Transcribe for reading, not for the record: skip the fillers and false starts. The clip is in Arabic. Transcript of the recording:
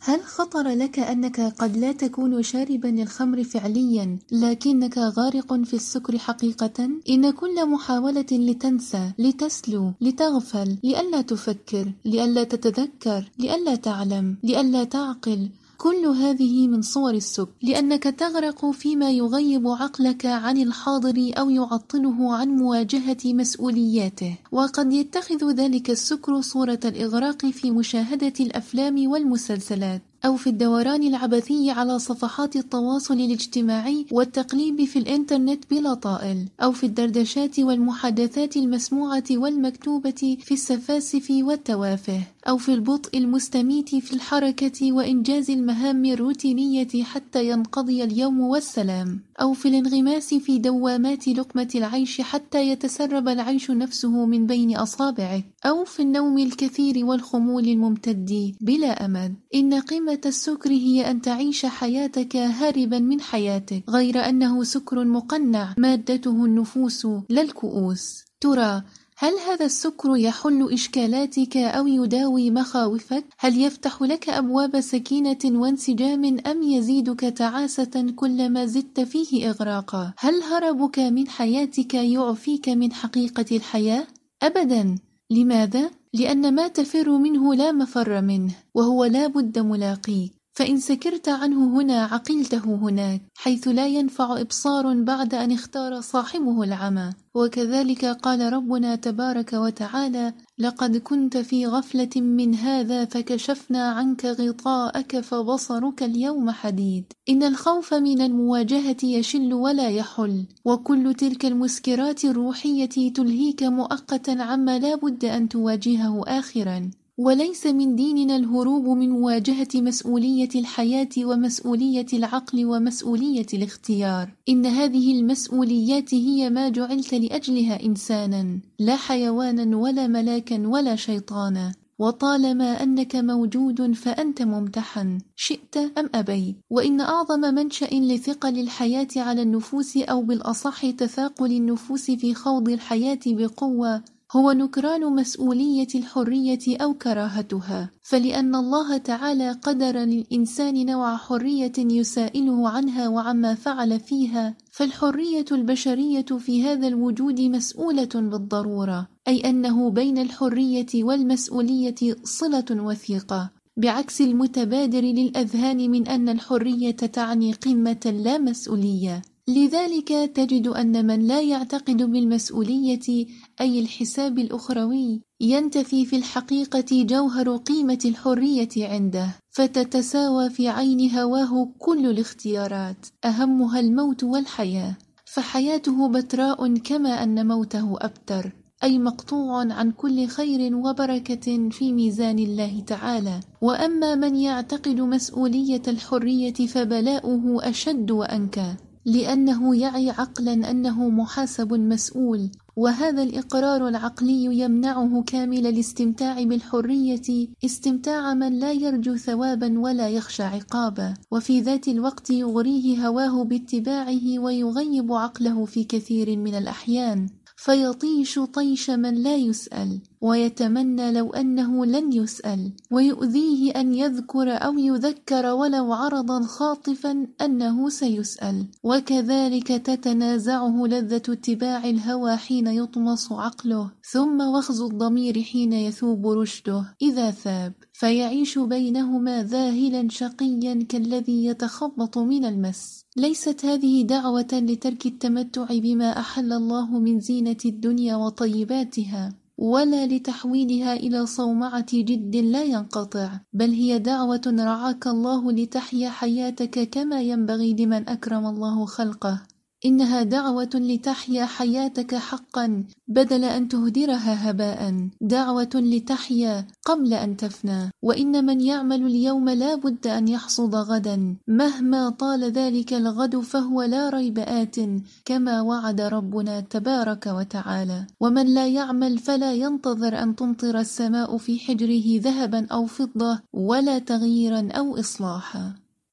هل خطر لك أنك قد لا تكون شاربا للخمر فعليا لكنك غارق في السكر حقيقة؟ إن كل محاولة لتنسى، لتسلو، لتغفل، لئلا تفكر، لئلا تتذكر، لئلا تعلم، لئلا تعقل، كل هذه من صور السكر، لأنك تغرق فيما يغيب عقلك عن الحاضر أو يعطله عن مواجهة مسؤولياته. وقد يتخذ ذلك السكر صورة الإغراق في مشاهدة الأفلام والمسلسلات، أو في الدوران العبثي على صفحات التواصل الاجتماعي والتقليب في الإنترنت بلا طائل، أو في الدردشات والمحادثات المسموعة والمكتوبة في السفاسف والتوافه، أو في البطء المستميت في الحركة وإنجاز المهام الروتينية حتى ينقضي اليوم والسلام، أو في الانغماس في دوامات لقمة العيش حتى يتسرب العيش نفسه من بين أصابعك، أو في النوم الكثير والخمول الممتد بلا أمد. إن قمة السكر هي أن تعيش حياتك هاربا من حياتك، غير أنه سكر مقنع مادته النفوس لا الكؤوس. ترى هل هذا السكر يحل إشكالاتك أو يداوي مخاوفك؟ هل يفتح لك أبواب سكينة وانسجام أم يزيدك تعاسة كلما زدت فيه إغراقا؟ هل هربك من حياتك يعفيك من حقيقة الحياة؟ أبدا. لماذا؟ لأن ما تفر منه لا مفر منه، وهو لا بد ملاقيك. فإن سكرت عنه هنا عقلته هناك، حيث لا ينفع إبصار بعد أن اختار صاحبه العمى. وكذلك قال ربنا تبارك وتعالى: لقد كنت في غفلة من هذا فكشفنا عنك غطاءك فبصرك اليوم حديد. إن الخوف من المواجهة يشل ولا يحل، وكل تلك المسكرات الروحية تلهيك مؤقتا عما لا بد أن تواجهه آخرا. وليس من ديننا الهروب من مواجهة مسؤولية الحياة ومسؤولية العقل ومسؤولية الاختيار. إن هذه المسؤوليات هي ما جعلت لأجلها إنسانا، لا حيوانا ولا ملاكا ولا شيطانا. وطالما أنك موجود فأنت ممتحن، شئت أم أبيت. وإن أعظم منشأ لثقل الحياة على النفوس، أو بالأصح تثاقل النفوس في خوض الحياة بقوة، هو نكران مسؤولية الحرية أو كراهتها. فلأن الله تعالى قدر للإنسان نوع حرية يسائله عنها وعما فعل فيها، فالحرية البشرية في هذا الوجود مسؤولة بالضرورة، أي أنه بين الحرية والمسؤولية صلة وثيقة، بعكس المتبادر للأذهان من أن الحرية تعني قمة لا مسؤولية. لذلك تجد أن من لا يعتقد بالمسؤولية، أي الحساب الأخروي، ينتفي في الحقيقة جوهر قيمة الحرية عنده، فتتساوى في عين هواه كل الاختيارات، أهمها الموت والحياة، فحياته بتراء كما أن موته أبتر، أي مقطوع عن كل خير وبركة في ميزان الله تعالى. وأما من يعتقد مسؤولية الحرية فبلاؤه أشد وأنكى، لأنه يعي عقلا أنه محاسب مسؤول، وهذا الإقرار العقلي يمنعه كامل الاستمتاع بالحرية، استمتاع من لا يرجو ثوابا ولا يخشى عقابا، وفي ذات الوقت يغريه هواه باتباعه ويغيب عقله في كثير من الأحيان، فيطيش طيش من لا يسأل، ويتمنى لو أنه لن يسأل، ويؤذيه أن يذكر أو يذكر ولو عرضا خاطفا أنه سيسأل. وكذلك تتنازعه لذة اتباع الهوى حين يطمس عقله، ثم وخز الضمير حين يثوب رشده إذا ثاب، فيعيش بينهما ذاهلا شقيا كالذي يتخبط من المس. ليست هذه دعوة لترك التمتع بما أحل الله من زينة الدنيا وطيباتها، ولا لتحويلها إلى صومعة جد لا ينقطع، بل هي دعوة رعاك الله لتحيا حياتك كما ينبغي لمن أكرم الله خلقه. إنها دعوة لتحيا حياتك حقا بدل أن تهدرها هباء، دعوة لتحيا قبل أن تفنى. وإن من يعمل اليوم لا بد أن يحصد غدا، مهما طال ذلك الغد فهو لا ريب آت، كما وعد ربنا تبارك وتعالى. ومن لا يعمل فلا ينتظر أن تمطر السماء في حجره ذهبا أو فضة، ولا تغييرا أو إصلاحا.